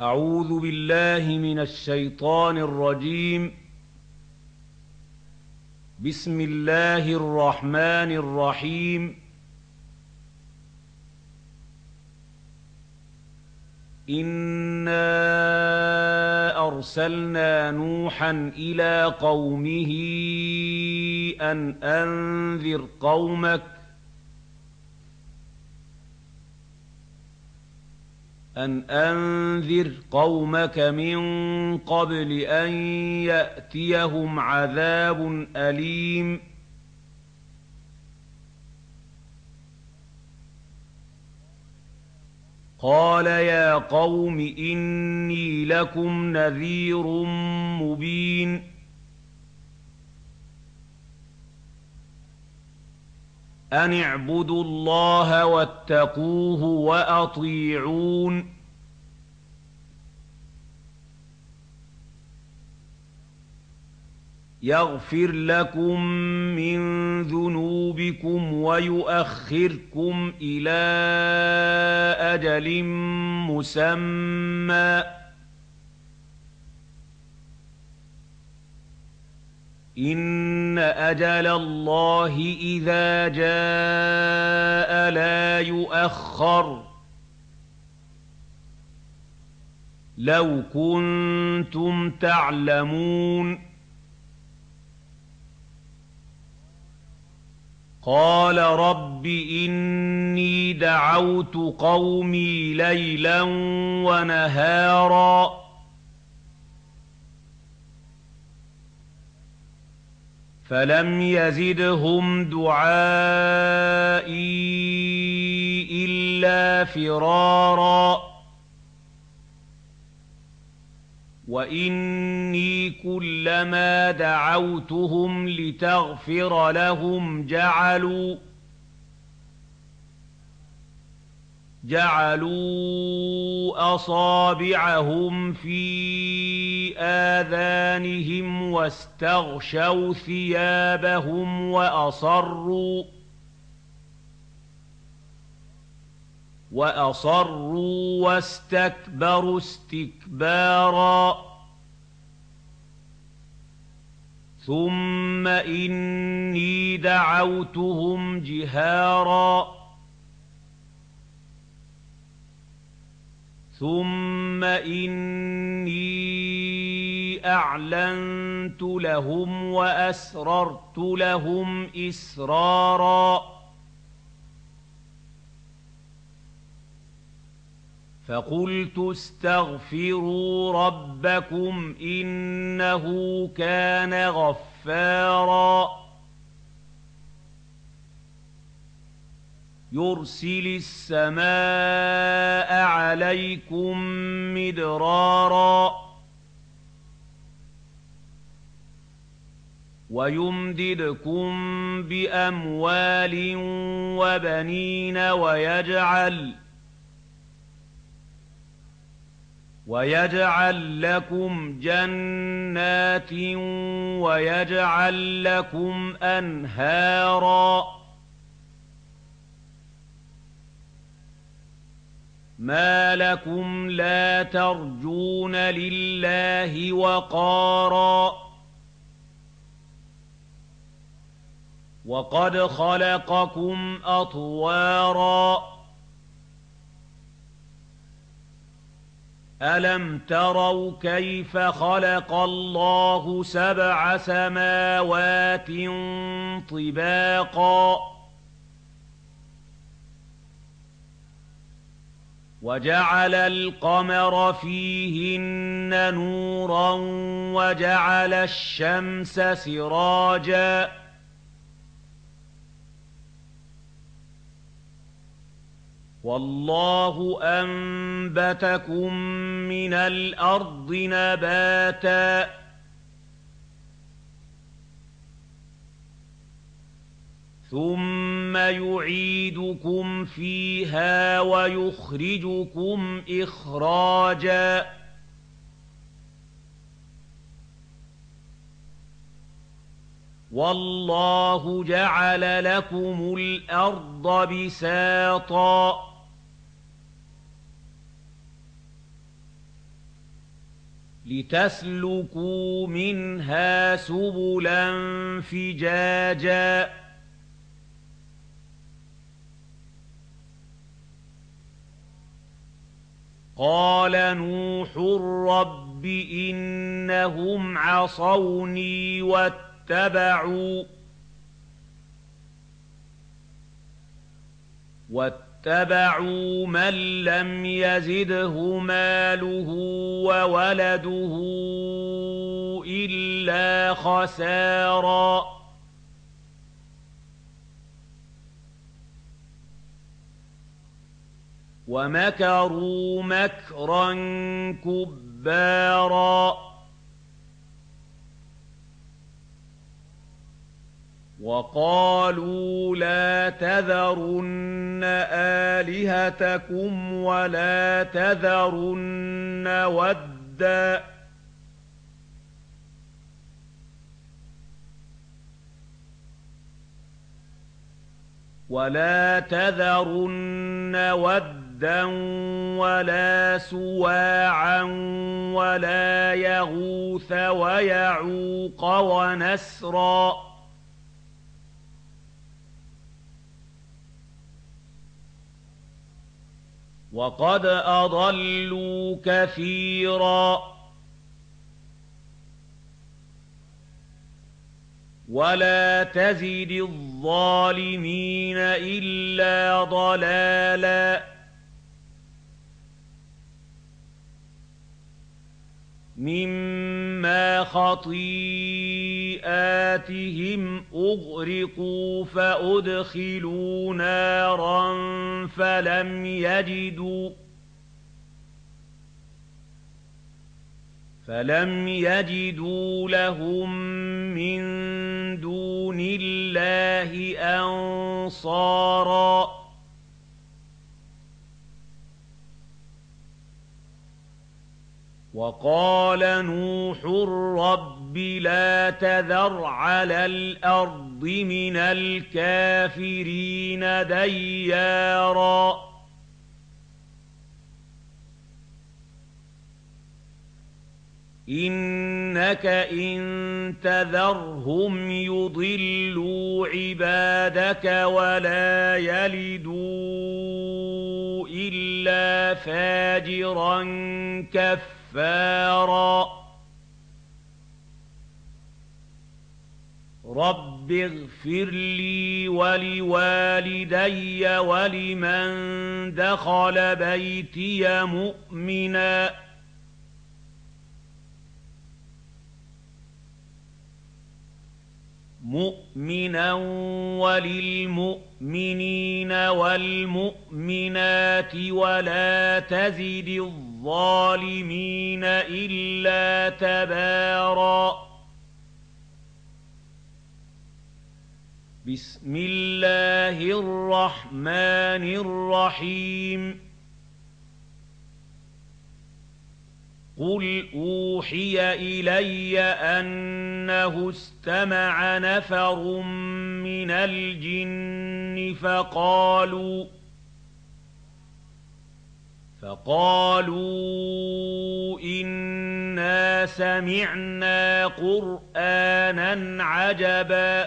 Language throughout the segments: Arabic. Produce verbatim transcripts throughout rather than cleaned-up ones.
أعوذ بالله من الشيطان الرجيم. بسم الله الرحمن الرحيم. إنا أرسلنا نوحا إلى قومه أن أنذر قومك أن أنذر قومك من قبل أن يأتيهم عذاب أليم. قال يا قوم إني لكم نذير مبين. أن اعبدوا الله واتقوه وأطيعون. يغفر لكم من ذنوبكم ويؤخركم إلى أجل مسمى. إن أجل الله إذا جاء لا يؤخر. لو كنتم تعلمون. قال رب إني دعوت قومي ليلا ونهارا فلم يزدهم دعائي إلا فرارا. وإني كلما دعوتهم لتغفر لهم جعلوا جعلوا أصابعهم في آذانهم واستغشوا ثيابهم وأصروا وأصروا واستكبروا استكبارا. ثم إني دعوتهم جهارا ثم إني أعلنت لهم وأسررت لهم إسرارا. فقلت استغفروا ربكم إنه كان غفارا. يرسل السماء عليكم مدرارا ويمددكم بأموال وبنين ويجعل ويجعل لكم جنات ويجعل لكم أنهارا. ما لكم لا ترجون لله وقارا وقد خلقكم أطوارا. ألم تروا كيف خلق الله سبع سماوات طباقا وجعل القمر فيهن نورا وجعل الشمس سراجا والله أنبتكم من الأرض نباتا ثم يعيدكم فيها ويخرجكم إخراجا. والله جعل لكم الأرض بساطا لِتَسْلُكُوا مِنْهَا سُبُلًا فِجَاجًا قَالَ نُوحٌ رَّبِّ إِنَّهُمْ عَصَوْنِي وَاتَّبَعُوا وَاتَّبَعُوا مَن لَّمْ يَزِدْهُ مَالُهُ وَوَلَدُهُ إِلَّا خَسَارًا وَمَكَرُوا مَكْرًا كُبَّارًا وَقَالُوا لَا تَذَرُنَّ آلِهَتَكُمْ وَلَا تَذَرُنَّ وَدًّا وَلَا تَذَرُنَّ وَدًّا وَلَا سُوَاعًا وَلَا يَغُوثَ وَيَعُوقَ وَنَسْرًا وَقَدْ أَضَلُّوا كَثِيرًا وَلَا تَزِدِ الظَّالِمِينَ إِلَّا ضَلَالًا مِّمَّا خَطِيئَاتِهِمْ أُغْرِقُوا فَأُدْخِلُوا نَارًا فَلَمْ يَجِدُوا فَلَمْ يَجِدُوا لَهُم مِّن دُونِ اللَّهِ أَنصَارًا وَقَالَ نُوحٌ رَّبِّ لَا تَذَرْ عَلَى الْأَرْضِ مِنَ الْكَافِرِينَ دَيَّارًا إِنَّكَ إِن تَذَرْهُمْ يُضِلُّوا عِبَادَكَ وَلَا يَلِدُوا إِلَّا فَاجِرًا كَفَّارًا رَّبِّ اغْفِرْ لِي وَلِوَالِدَيَّ وَلِمَن دَخَلَ بَيْتِيَ مُؤْمِنًا مُؤْمِنًا وَلِلْمُؤْمِنِينَ وَالْمُؤْمِنَاتِ وَلَا تَزِدِ الظَّالِمِينَ إِلَّا تَبَارًا بسم الله الرحمن الرحيم قُلْ أُوحِيَ إِلَيَّ أَنَّهُ اسْتَمَعَ نَفَرٌ مِّنَ الْجِنِّ فَقَالُوا فَقَالُوا إِنَّا سَمِعْنَا قُرْآنًا عَجَبًا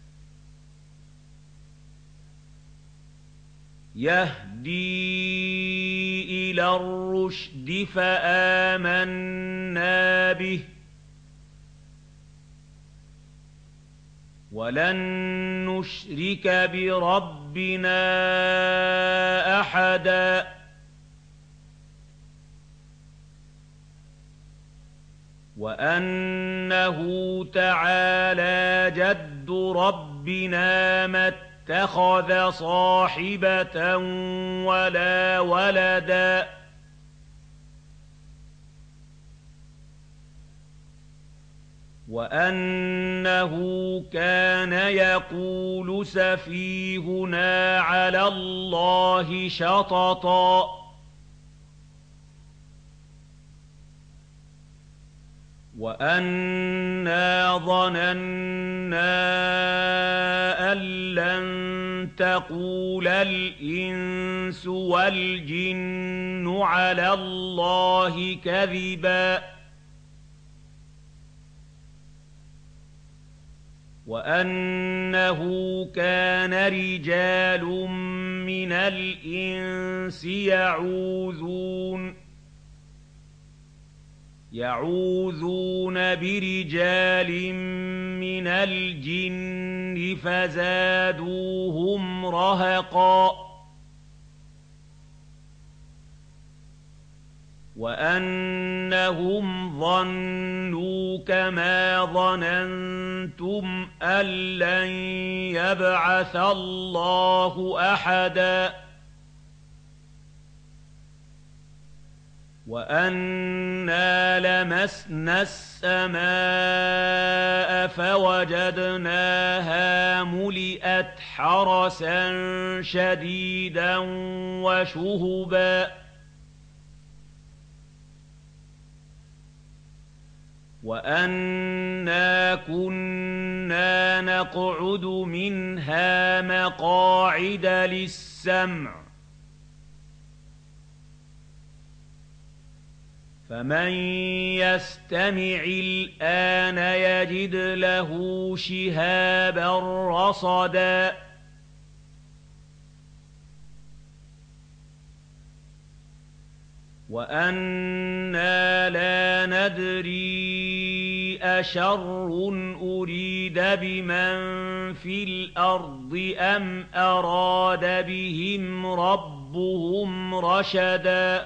يَهْدِي إِلَى الرُّشْدِ فَآمَنَّا بِهِ وَلَن نُّشْرِكَ بِرَبِّنَا أَحَدًا وَأَنَّهُ تَعَالَىٰ جَدُّ رَبِّنَا مَا اتَّخَذَ صَاحِبَةً وَلَا وَلَدًا وَأَنَّهُ كَانَ يَقُولُ سَفِيهُنَا عَلَى اللَّهِ شَطَطًا وَأَنَّا ظَنَنَّا أَن لَّن تَقُولَ الْإِنسُ وَالْجِنُّ عَلَى اللَّهِ كَذِبًا وَأَنَّهُ كَانَ رِجَالٌ مِّنَ الْإِنسِ يَعُوذُونَ يَعُوذُونَ بِرِجَالٍ مِّنَ الْجِنِّ فَزَادُوهُمْ رَهَقًا وَأَنَّهُمْ ظَنُّوا كَمَا ظَنَنتُمْ أَن لَّن يَبْعَثَ اللَّهُ أَحَدًا وَأَنَّا لَمَسْنَا السَّمَاءَ فَوَجَدْنَاهَا مُلِئَتْ حَرَسًا شَدِيدًا وَشُهُبًا وَأَنَّا كُنَّا نَقْعُدُ مِنْهَا مَقَاعِدَ لِلسَّمْعِ ۖ فَمَن يَسْتَمِعِ الْآنَ يَجِدْ لَهُ شِهَابًا رَّصَدًا وَأَنَّا لَا نَدْرِي أَشَرٌّ أُرِيدَ بِمَن فِي الْأَرْضِ أَمْ أَرَادَ بِهِمْ رَبُّهُمْ رَشَدًا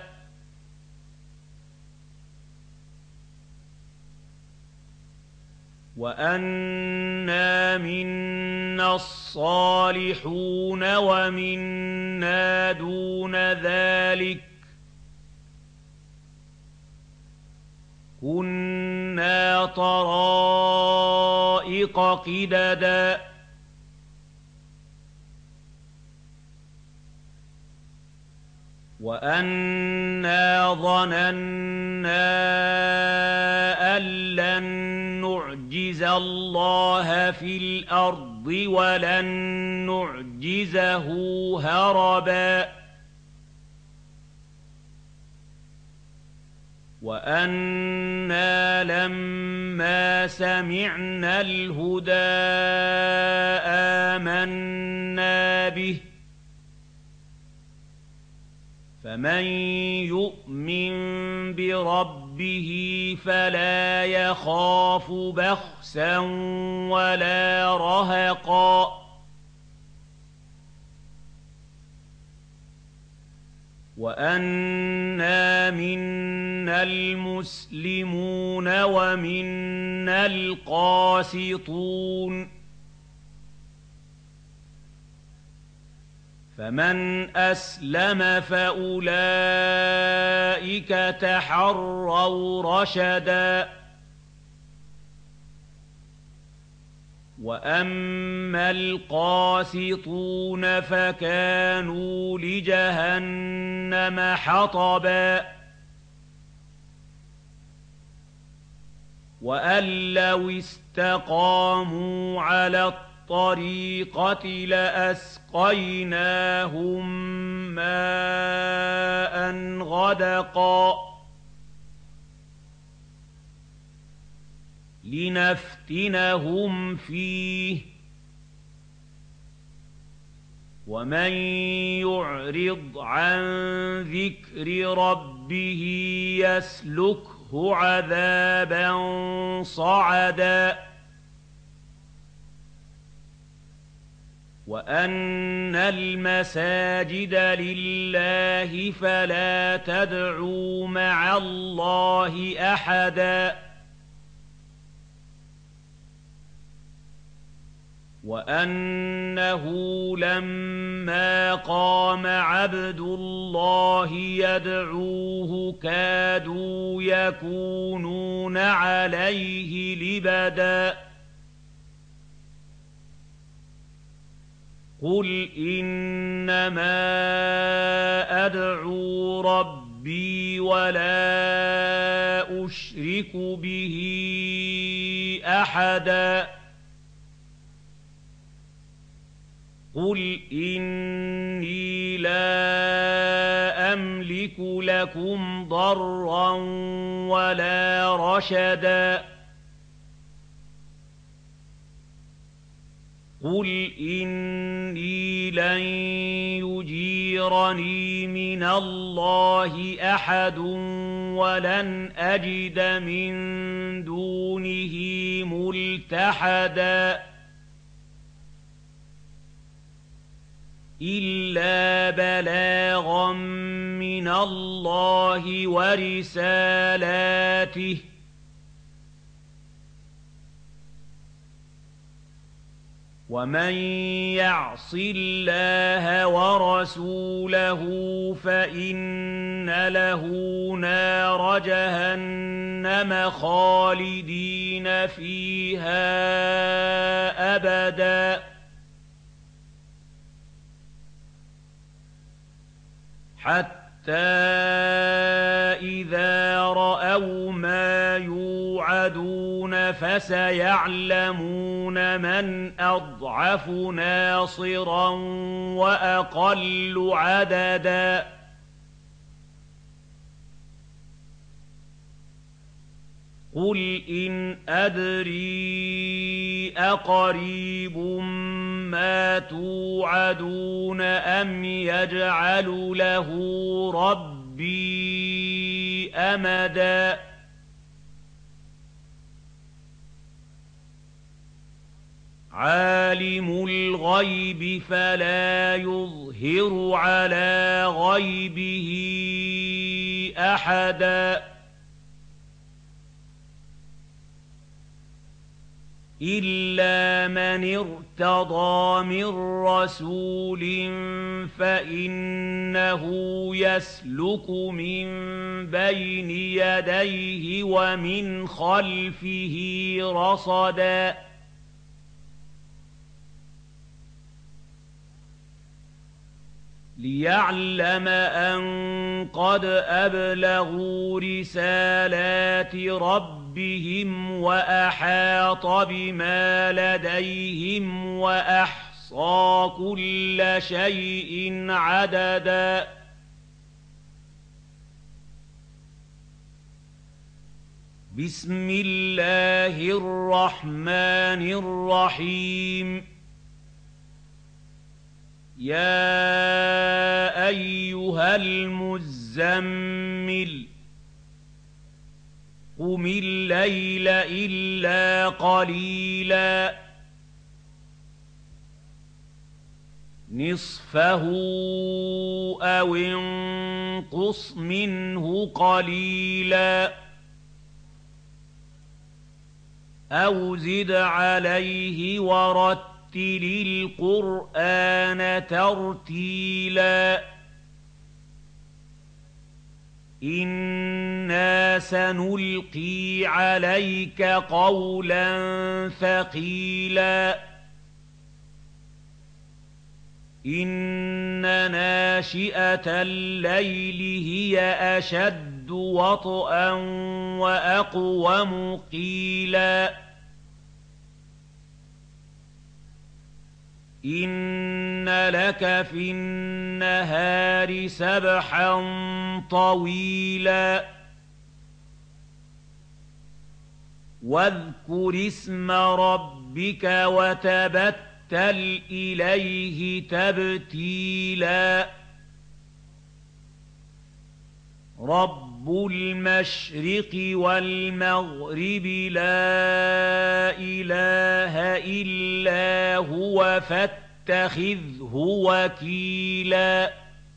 وَأَنَّا مِنَّا الصَّالِحُونَ وَمِنَّا دُونَ ذَٰلِكَ ۖ كُنَّا طَرَائِقَ قِدَدًا وَأَنَّا ظَنَنَّا أَن لَّن نُّعْجِزَ اللَّهَ فِي الْأَرْضِ وَلَن نُّعْجِزَهُ هَرَبًا وَأَنَّا لَمَّا سَمِعْنَا الْهُدَىٰ آمَنَّا بِهِ ۖ فَمَن يُؤْمِن بِرَبِّهِ فَلَا يَخَافُ بَخْسًا وَلَا رَهَقًا وَأَنَّا مِنَّا الْمُسْلِمُونَ وَمِنَّا الْقَاسِطُونَ ۖ فَمَنْ أَسْلَمَ فَأُولَٰئِكَ تَحَرَّوْا رَشَدًا وَأَمَّا الْقَاسِطُونَ فَكَانُوا لِجَهَنَّمَ حَطَبًا وَأَن لَّوِ اسْتَقَامُوا عَلَى الطَّرِيقَةِ لَأَسْقَيْنَاهُم مَّاءً غَدَقًا لِّنَفْتِنَهُمْ فِيهِ ۚ وَمَن يُعْرِضْ عَن ذِكْرِ رَبِّهِ يَسْلُكْهُ عَذَابًا صَعَدًا وَأَنَّ الْمَسَاجِدَ لِلَّهِ فَلَا تَدْعُوا مَعَ اللَّهِ أَحَدًا وَأَنَّهُ لَمَّا قَامَ عَبْدُ اللَّهِ يَدْعُوهُ كَادُوا يَكُونُونَ عَلَيْهِ لِبَدًا قُلْ إِنَّمَا أَدْعُو رَبِّي وَلَا أُشْرِكُ بِهِ أَحَدًا قُلْ إِنِّي لَا أَمْلِكُ لَكُمْ ضَرًّا وَلَا رَشَدًا قُلْ إِنِّي لَن يُجِيرَنِي مِنَ اللَّهِ أَحَدٌ وَلَنْ أَجِدَ مِن دُونِهِ مُلْتَحَدًا إِلَّا بَلَاغًا مِّنَ اللَّهِ وَرِسَالَاتِهِ ۚ وَمَن يَعْصِ اللَّهَ وَرَسُولَهُ فَإِنَّ لَهُ نَارَ جَهَنَّمَ خَالِدِينَ فِيهَا أَبَدًا حَتَّىٰ إِذَا رَأَوْا مَا يُوعَدُونَ فَسَيَعْلَمُونَ مَنْ أَضْعَفُ نَاصِرًا وَأَقَلُّ عَدَدًا قُلْ إِنْ أَدْرِي أَقَرِيبٌ مَّا تُوعَدُونَ أَمْ يَجْعَلُ لَهُ رَبِّي أَمَدًا عَالِمُ الْغَيْبِ فَلَا يُظْهِرُ عَلَىٰ غَيْبِهِ أَحَدًا إِلَّا مَنِ ارْتَضَىٰ مِن رَّسُولٍ فَإِنَّهُ يَسْلُكُ مِن بَيْنِ يَدَيْهِ وَمِنْ خَلْفِهِ رَصَدًا لِّيَعْلَمَ أَن قَدْ أَبْلَغُوا رِسَالَاتِ رَبِّهِمْ وَأَحَاطَ بِمَا لَدَيْهِمْ وَأَحْصَىٰ كُلَّ شَيْءٍ عَدَدًا بِسْمِ اللَّهِ الرَّحْمَٰنِ الرَّحِيمِ يَا أَيُّهَا الْمُزَّمِّلُ قُمِ اللَّيْلَ إِلَّا قَلِيلًا نِّصْفَهُ أَوِ انقُصْ مِنْهُ قَلِيلًا أَوْ زِدْ عَلَيْهِ وَرَتِّلِ الْقُرْآنَ تَرْتِيلًا إِنَّا سَنُلْقِي عَلَيْكَ قَوْلًا ثَقِيلًا إِنَّ نَاشِئَةَ اللَّيْلِ هِيَ أَشَدُّ وَطْئًا وَأَقْوَمُ قِيلًا إِنَّ لَكَ فِي النَّهَارِ سَبْحًا طَوِيلًا وَاذْكُرِ اسْمَ رَبِّكَ وَتَبَتَّلْ إِلَيْهِ تَبْتِيلًا رَبُّ الْمَشْرِقِ وَالْمَغْرِبِ لَا إِلَٰهَ إِلَّا هُوَ فَاتَّخِذْهُ وَكِيلًا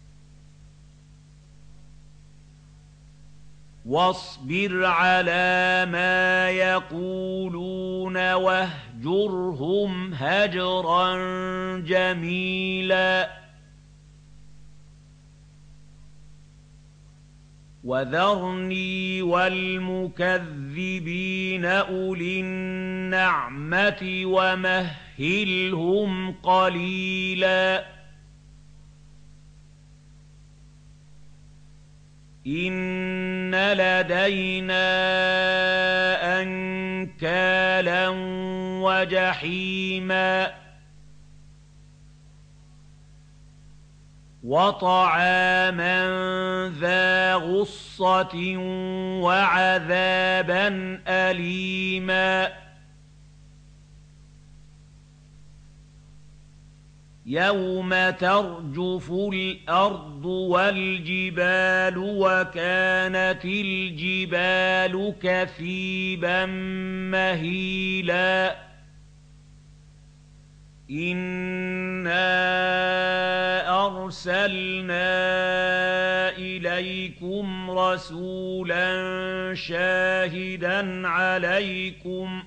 وَاصْبِرْ عَلَىٰ مَا يَقُولُونَ وَاهْجُرْهُمْ هَجْرًا جَمِيلًا وَذَرْنِي وَالْمُكَذِّبِينَ أُولِي النَّعْمَةِ وَمَهِّلْهُمْ قَلِيلًا إِنَّ لَدَيْنَا أَنكَالًا وَجَحِيمًا وَطَعَامًا ذَا غُصَّةٍ وَعَذَابًا أَلِيمًا يَوْمَ تَرْجُفُ الْأَرْضُ وَالْجِبَالُ وَكَانَتِ الْجِبَالُ كَثِيبًا مَّهِيلًا إِنَّا أَرْسَلْنَا إِلَيْكُمْ رَسُولًا شَاهِدًا عَلَيْكُمْ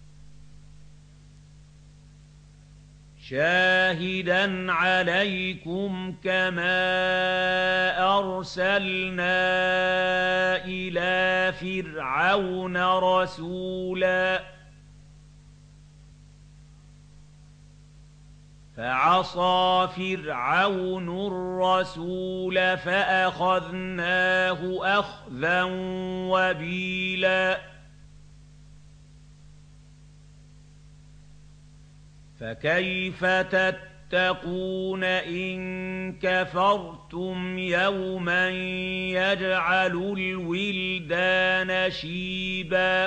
شاهدا عليكم كما أرسلنا إلى فرعون رسولا فعصى فرعون الرسول فأخذناه أخذا وبيلا فكيف تتقون إن كفرتم يوما يجعل الولدان شيبا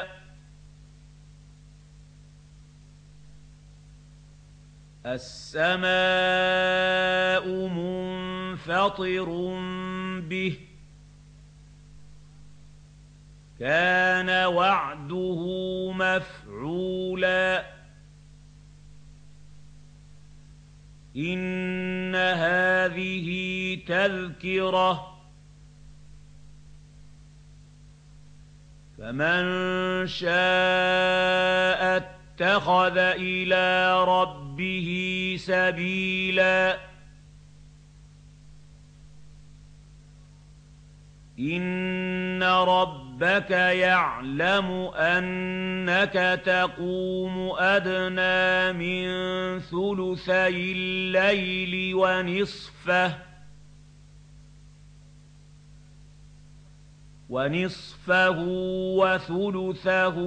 السماء منفطر به كان وعده مفعولا إن هذه تذكرة فمن شاء اتخذ إلى ربه سبيلا إن ربك يعلم أنك تقوم أدنى من ثلثي الليل ونصفه ونصفه وثلثه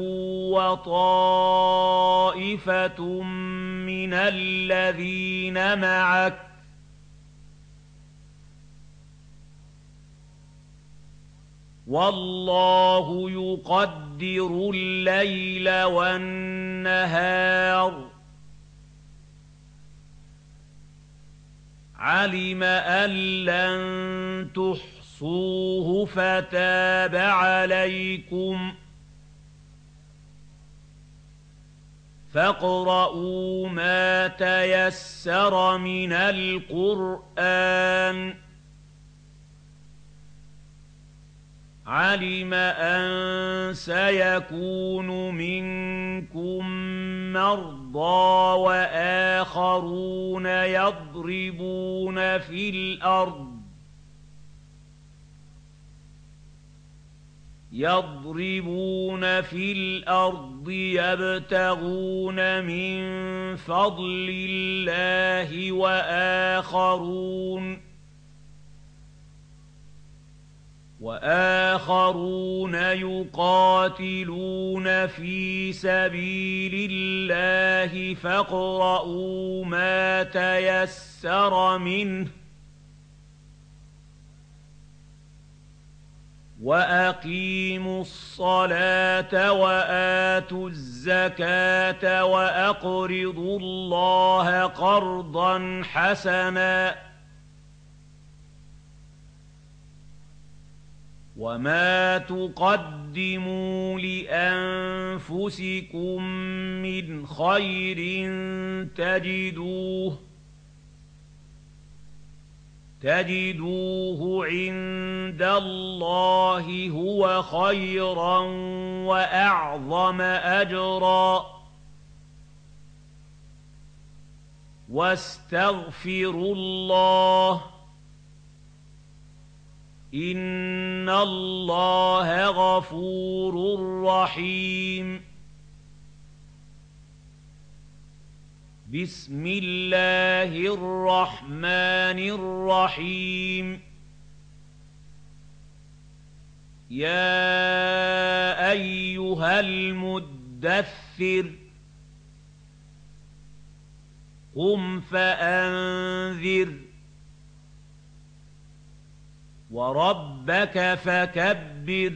وطائفة من الذين معك والله يقدر الليل والنهار علم أن لن تحصوه فتاب عليكم فاقرؤوا ما تيسر من القرآن علم أن سيكون منكم مرضى وآخرون يضربون في الأرض يضربون في الأرض يبتغون من فضل الله وآخرون وآخرون يقاتلون في سبيل الله فاقرؤوا ما تيسر منه وأقيموا الصلاة وآتوا الزكاة وأقرضوا الله قرضا حسنا وما تقدموا لأنفسكم من خير تجدوه تجدوه عند الله هو خيرا وأعظم أجرا واستغفروا الله إن الله غفور رحيم بسم الله الرحمن الرحيم يا أيها المدثر قم فأنذر وربك فكبر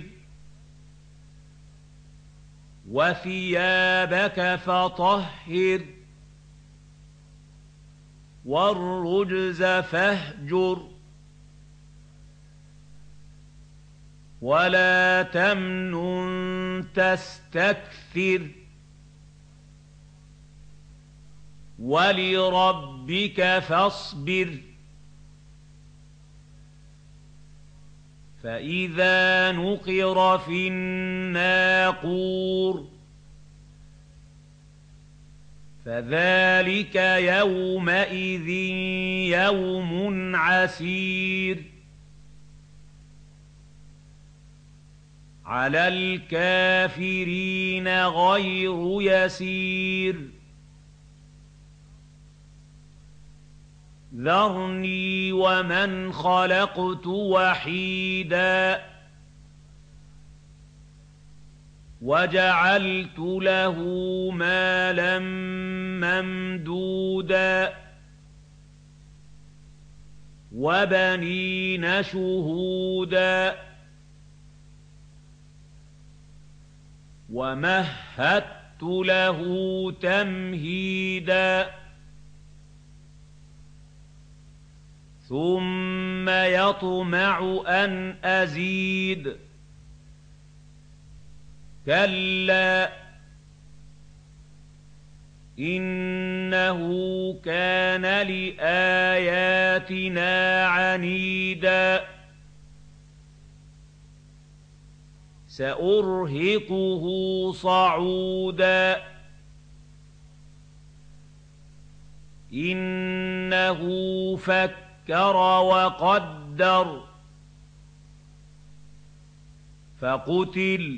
وثيابك فطهر وَالرُّجْزَ فَاهْجُرْ وَلَا تَمْنُن تَسْتَكْثِرْ وَلِرَبِّكَ فَاصْبِرْ فَإِذَا نُقِرَ فِي النَّاقُورِ فَذَلِكَ يَوْمَئِذٍ يَوْمٌ عَسِيرٌ عَلَى الْكَافِرِينَ غَيْرُ يَسِيرٍ ذَرْنِي وَمَنْ خَلَقْتُ وَحِيدًا وَجَعَلْتُ لَهُ مَالًا مَّمْدُودًا وَبَنِينَ شُهُودًا وَمَهَّدتُّ لَهُ تَمْهِيدًا ثُمَّ يَطْمَعُ أَنْ أَزِيدَ كَلَّا إِنَّهُ كَانَ لِآيَاتِنَا عَنِيدًا سَأُرْهِقُهُ صَعُودًا إِنَّهُ فَكَّرَ وَقَدَّرَ فَقُتِلَ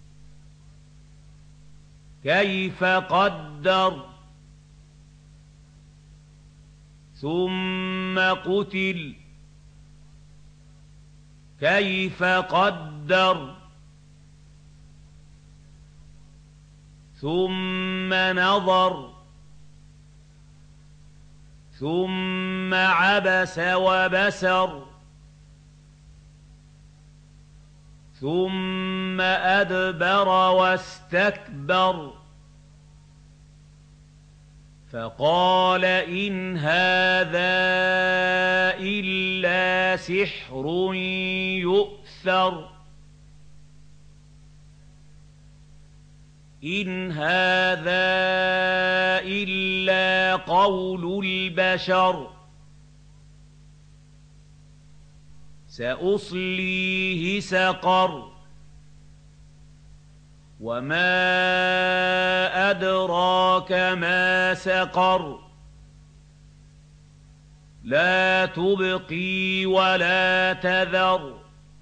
كَيْفَ قَدَّرَ ثُمَّ قُتِلَ كَيْفَ قَدَّرَ ثُمَّ نَظَرَ ثُمَّ عَبَسَ وَبَسَرَ ثُمَّ أَدْبَرَ وَاسْتَكْبَرَ فَقَالَ إِنْ هَٰذَا إِلَّا سِحْرٌ يُؤْثَرُ إِنْ هَٰذَا إِلَّا قَوْلُ الْبَشَرِ سَأُصْلِيهِ سَقَرَ وَمَا أَدْرَاكَ مَا سَقَرُ لَا تُبْقِي وَلَا تَذَرُ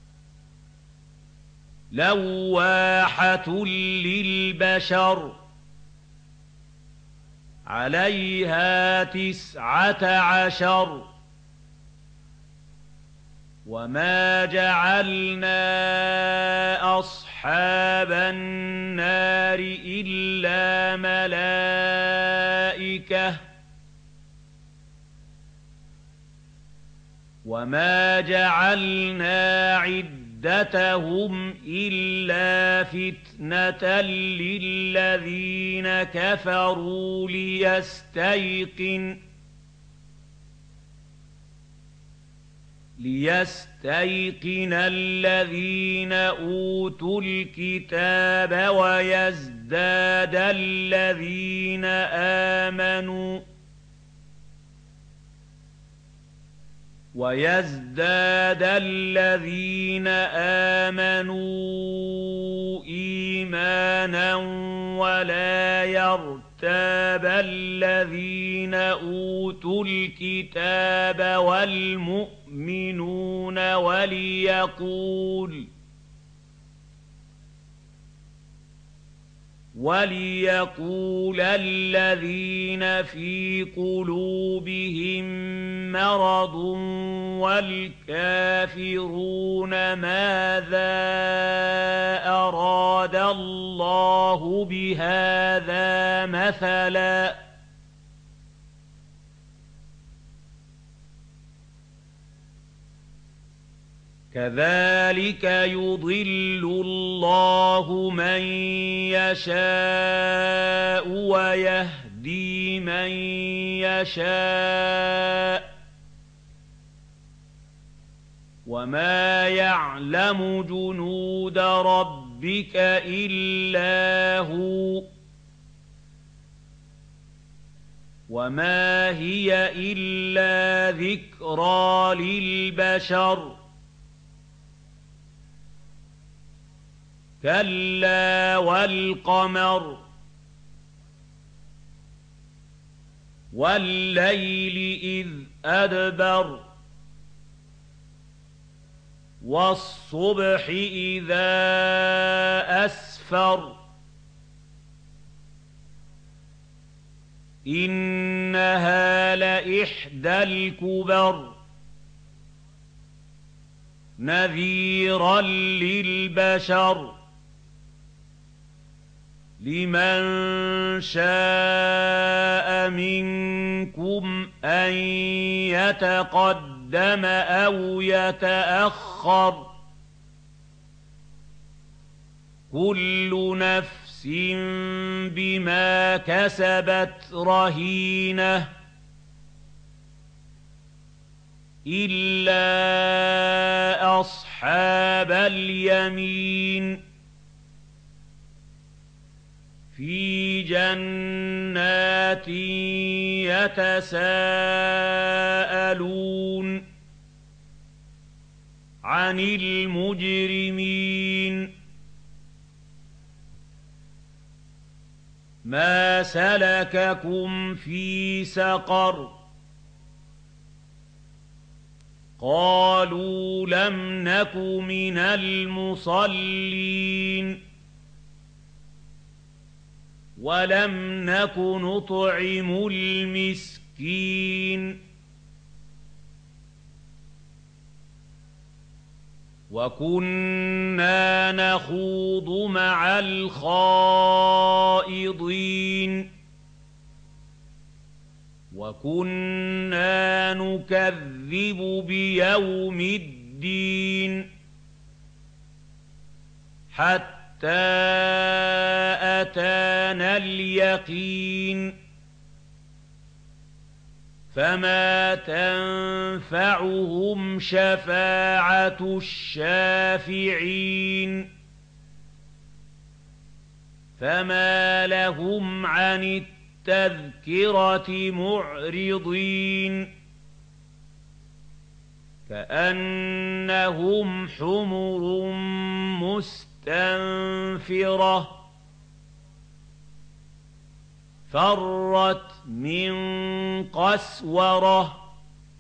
لَوَّاحَةٌ لِّلْبَشَرِ عَلَيْهَا تِسْعَةَ عَشَرَ وَمَا جَعَلْنَا أَصْحَابَ النَّارِ إِلَّا مَلَائِكَةً وَمَا جَعَلْنَا عِدَّتَهُمْ إِلَّا فِتْنَةً لِّلَّذِينَ كَفَرُوا لِيَسْتَيْقِنَ لِيَسْتَيْقِنَ الَّذِينَ أُوتُوا الْكِتَابَ وَيَزْدَادَ الَّذِينَ آمَنُوا وَيَزْدَادَ الَّذِينَ آمَنُوا إِيمَانًا وَلَا يَرْتَابَ الَّذِينَ أُوتُوا الْكِتَابَ وَالْمُؤْمِنُونَ وَلِيَقُولَ وَلِيَقُولَ الَّذِينَ فِي قُلُوبِهِم مَّرَضٌ وَالْكَافِرُونَ مَاذَا أَرَادَ اللَّهُ بِهَٰذَا مَثَلًا كَذَٰلِكَ يُضِلُّ اللَّهُ مَن يَشَاءُ وَيَهْدِي لمن يشاء وما يعلم جنود ربك إلا هو وما هي إلا ذكرى للبشر كلا والقمر والليل إذ أدبر والصبح إذا أسفر إنها لإحدى الكبر نذيرا للبشر لمن شاء منكم أن يتقدم أو يتأخر كل نفس بما كسبت رهينة إلا أصحاب اليمين في جنات يتساءلون عن المجرمين ما سلككم في سقر قالوا لم نك من المصلين ولم نك نطعم المسكين وكنا نخوض مع الخائضين وكنا نكذب بيوم الدين حتى أتانا اليقين فما تنفعهم شفاعة الشافعين فما لهم عن التذكرة معرضين كأنهم حمر مستنفرة فرت من قسورة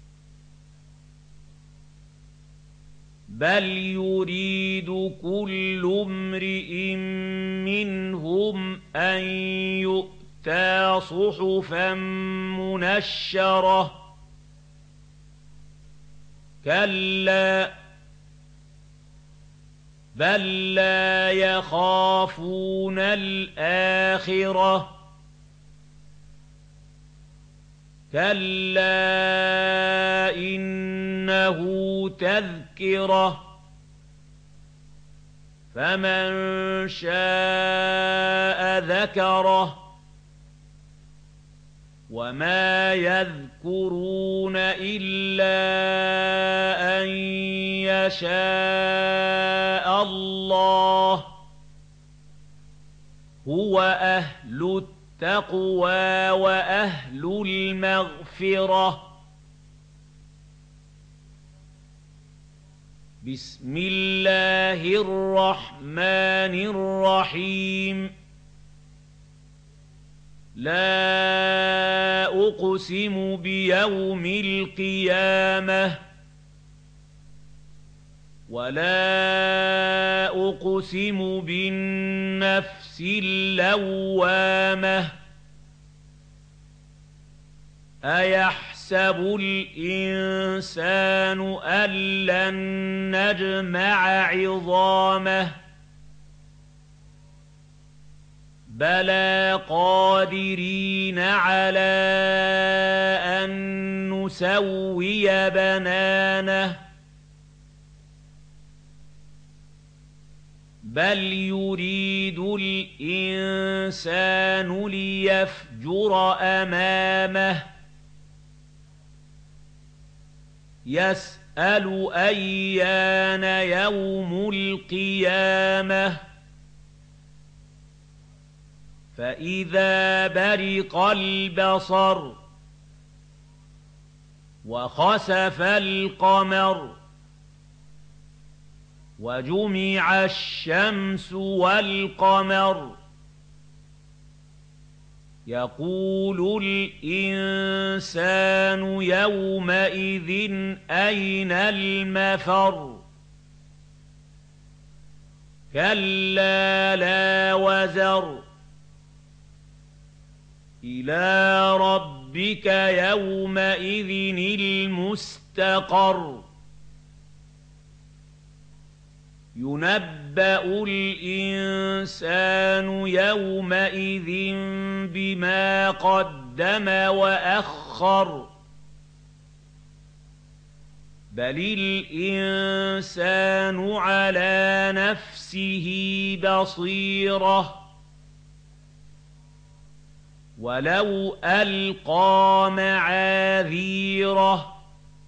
بل يريد كل امرئ منهم أن يؤتى صحفا منشرة كلا بل لا يخافون الآخرة كلا إنه تذكرة فمن شاء ذكره وما يذكرون إلا أن يشاء الله هو أهل التقوى وأهل المغفرة بسم الله الرحمن الرحيم لا أقسم بيوم القيامة ولا أقسم بالنفس اللوامة أيحسب الإنسان أن لن نجمع عظامه بلى قادرين على أن نسوي بنانه بل يريد الإنسان ليفجر فَهَجُرَ أَمَامَهُ يَسْأَلُ أَيَّانَ يَوْمُ الْقِيَامَةِ فَإِذَا بَرِقَ الْبَصَرُ وَخَسَفَ الْقَمَرُ وَجُمِعَ الشَّمْسُ وَالْقَمَرُ يَقُولُ الْإِنسَانُ يَوْمَئِذٍ أَيْنَ الْمَفَرُّ كَلَّا لَا وَزَرَ إِلَىٰ رَبِّكَ يَوْمَئِذٍ الْمُسْتَقَرُّ يُنَبَّأُ الْإِنسَانُ يَوْمَئِذٍ بِمَا قَدَّمَ وَأَخَّرَ بَلِ الْإِنسَانُ عَلَىٰ نَفْسِهِ بَصِيرَةٌ وَلَوْ أَلْقَىٰ مَعَاذِيرَهُ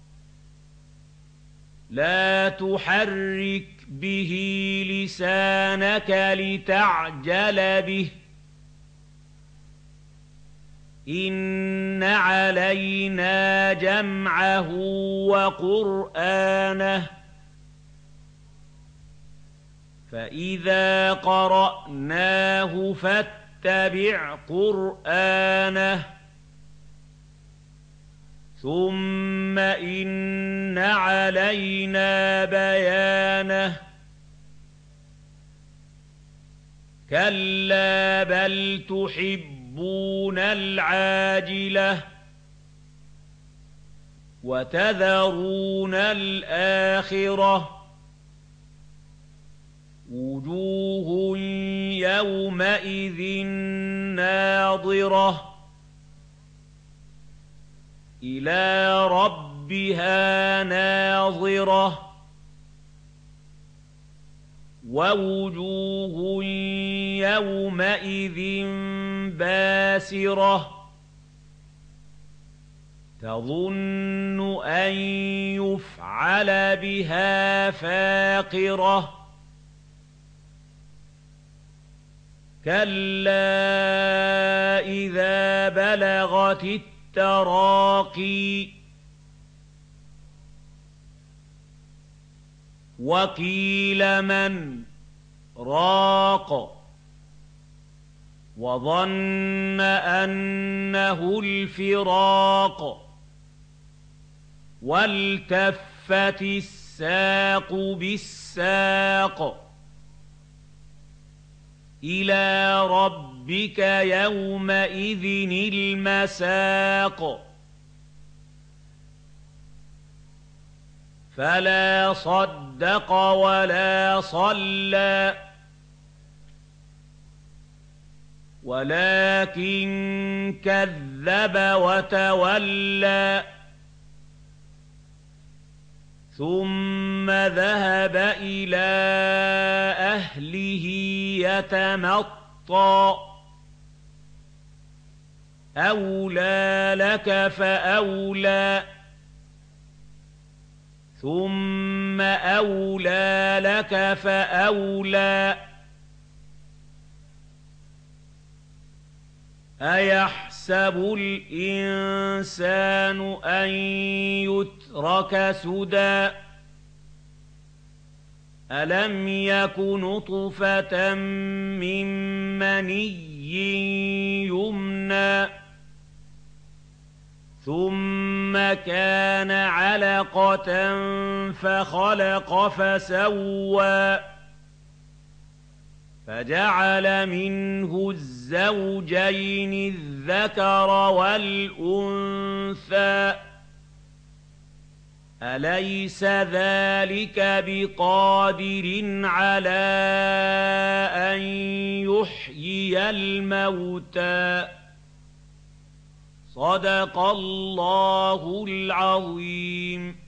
لَا تُحَرِّكْ بِهِ لِسَانَكَ لِتَعْجَلَ بِهِ إِنَّ عَلَيْنَا جَمْعَهُ وَقُرْآنَهُ فَإِذَا قَرَأْنَاهُ فَاتَّبِعْ قُرْآنَهُ ثُمَّ إِنَّ عَلَيْنَا بَيَانَهُ كَلَّا بَلْ تُحِبُّونَ الْعَاجِلَةَ وَتَذَرُونَ الْآخِرَةَ وُجُوهٌ يَوْمَئِذٍ نَّاضِرَةٌ إِلَىٰ رَبِّهَا نَاظِرَةٌ وَوُجُوهٌ يَوْمَئِذٍ بَاسِرَةٌ تَظُنُّ أَن يُفْعَلَ بِهَا فَاقِرَةٌ كَلَّا إِذَا بَلَغَتِ التَّرَاقِيَ وَقِيلَ مَنْ رَاقٍ وَظَنَّ أَنَّهُ الْفِرَاقُ وَالْتَفَّتِ السَّاقُ بِالسَّاقِ إِلَىٰ رَبِّكَ يَوْمَئِذٍ الْمَسَاقُ فَلَا صَدَّقَ وَلَا صَلَّىٰ وَلَٰكِن كَذَّبَ وَتَوَلَّىٰ ثُمَّ ذَهَبَ إِلَىٰ أَهْلِهِ يَتَمَطَّىٰ أَوْلَىٰ لَكَ فَأَوْلَىٰ ثُمَّ أَوْلَىٰ لَكَ فَأَوْلَىٰ أَيَحْسَبُ الْإِنسَانُ أَن يُتْرَكَ سُدًى أَلَمْ يَكُ نُطْفَةً مِّن مَّنِيٍّ يُمْنَىٰ ثُمَّ كَانَ عَلَقَةً فَخَلَقَ فَسَوَّىٰ فَجَعَلَ مِنْهُ الزَّوْجَيْنِ الذَّكَرَ وَالْأُنثَىٰ أَلَيْسَ ذَٰلِكَ بِقَادِرٍ عَلَىٰ أَن يُحْيِيَ الْمَوْتَىٰ صَدَقَ اللَّهُ الْعَظِيمُ.